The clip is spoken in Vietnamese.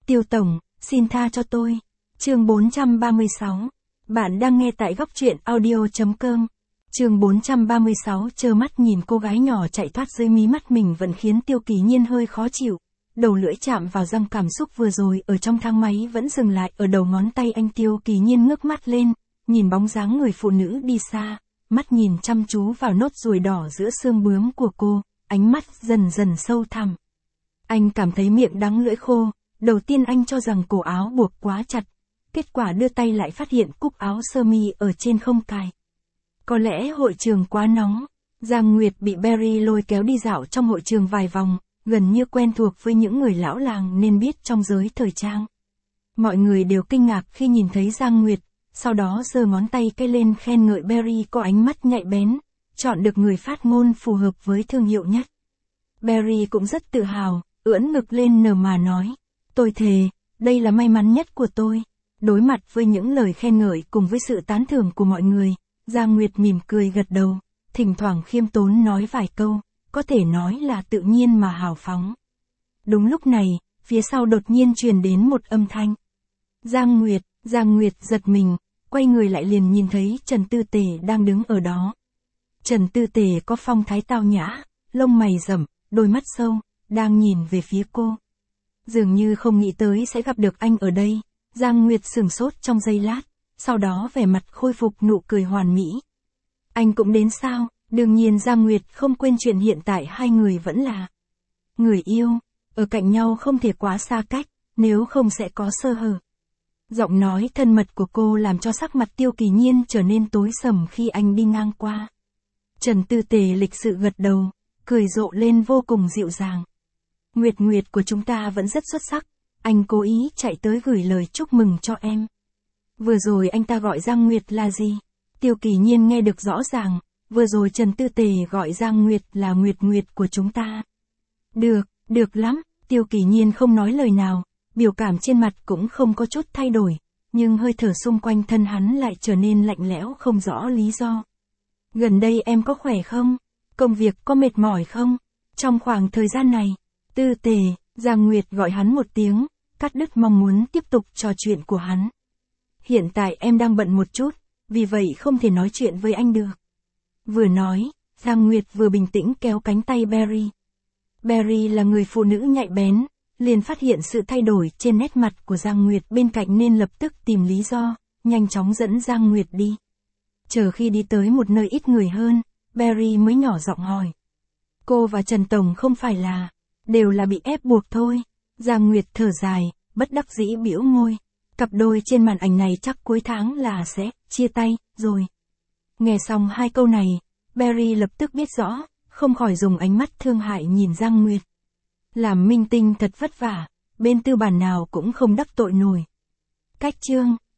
Tiêu Tổng, xin tha cho tôi. Chương 436. Bạn đang nghe tại góc truyện audio.com. Chương 436 trơ mắt nhìn cô gái nhỏ chạy thoát dưới mí mắt mình vẫn khiến Tiêu Kỳ Nhiên hơi khó chịu. Đầu lưỡi chạm vào răng, cảm xúc vừa rồi ở trong thang máy vẫn dừng lại ở đầu ngón tay anh. Tiêu Kỳ Nhiên ngước mắt lên, nhìn bóng dáng người phụ nữ đi xa, mắt nhìn chăm chú vào nốt ruồi đỏ giữa xương bướm của cô, ánh mắt dần dần sâu thẳm. Anh cảm thấy miệng đắng lưỡi khô, đầu tiên anh cho rằng cổ áo buộc quá chặt, kết quả đưa tay lại phát hiện cúc áo sơ mi ở trên không cài. Có lẽ hội trường quá nóng, Giang Nguyệt bị Barry lôi kéo đi dạo trong hội trường vài vòng, gần như quen thuộc với những người lão làng nên biết trong giới thời trang. Mọi người đều kinh ngạc khi nhìn thấy Giang Nguyệt, sau đó giơ ngón tay cái lên khen ngợi Barry có ánh mắt nhạy bén, chọn được người phát ngôn phù hợp với thương hiệu nhất. Barry cũng rất tự hào, ưỡn ngực lên nở mà nói, tôi thề, đây là may mắn nhất của tôi. Đối mặt với những lời khen ngợi cùng với sự tán thưởng của mọi người, Giang Nguyệt mỉm cười gật đầu, thỉnh thoảng khiêm tốn nói vài câu, có thể nói là tự nhiên mà hào phóng. Đúng lúc này, phía sau đột nhiên truyền đến một âm thanh. Giang Nguyệt giật mình, quay người lại liền nhìn thấy Trần Tư Tề đang đứng ở đó. Trần Tư Tề có phong thái tao nhã, lông mày rậm, đôi mắt sâu, đang nhìn về phía cô. Dường như không nghĩ tới sẽ gặp được anh ở đây, Giang Nguyệt sửng sốt trong giây lát, sau đó vẻ mặt khôi phục nụ cười hoàn mỹ. Anh cũng đến sao? Đương nhiên Giang Nguyệt không quên chuyện hiện tại hai người vẫn là người yêu, ở cạnh nhau không thể quá xa cách, nếu không sẽ có sơ hở. Giọng nói thân mật của cô làm cho sắc mặt Tiêu Kỳ Nhiên trở nên tối sầm khi anh đi ngang qua. Trần Tư Tề lịch sự gật đầu, cười rộ lên vô cùng dịu dàng. Nguyệt của chúng ta vẫn rất xuất sắc, anh cố ý chạy tới gửi lời chúc mừng cho em. Vừa rồi anh ta gọi Giang Nguyệt là gì? Tiêu Kỳ Nhiên nghe được rõ ràng, vừa rồi Trần Tư Tề gọi Giang Nguyệt là Nguyệt của chúng ta. Được lắm, Tiêu Kỳ Nhiên không nói lời nào, biểu cảm trên mặt cũng không có chút thay đổi, nhưng hơi thở xung quanh thân hắn lại trở nên lạnh lẽo không rõ lý do. Gần đây em có khỏe không? Công việc có mệt mỏi không? Trong khoảng thời gian này, Tư Tề, Giang Nguyệt gọi hắn một tiếng, cắt đứt mong muốn tiếp tục trò chuyện của hắn. Hiện tại em đang bận một chút, vì vậy không thể nói chuyện với anh được. Vừa nói, Giang Nguyệt vừa bình tĩnh kéo cánh tay Barry. Barry là người phụ nữ nhạy bén, liền phát hiện sự thay đổi trên nét mặt của Giang Nguyệt bên cạnh nên lập tức tìm lý do, nhanh chóng dẫn Giang Nguyệt đi. Chờ khi đi tới một nơi ít người hơn, Barry mới nhỏ giọng hỏi. Cô và Trần Tổng không phải là, đều là bị ép buộc thôi. Giang Nguyệt thở dài, bất đắc dĩ bĩu môi. Cặp đôi trên màn ảnh này chắc cuối tháng là sẽ chia tay rồi. Nghe xong hai câu này, Barry lập tức biết rõ, không khỏi dùng ánh mắt thương hại nhìn Giang Nguyệt. Làm minh tinh thật vất vả, bên tư bản nào cũng không đắc tội nổi. Cách chương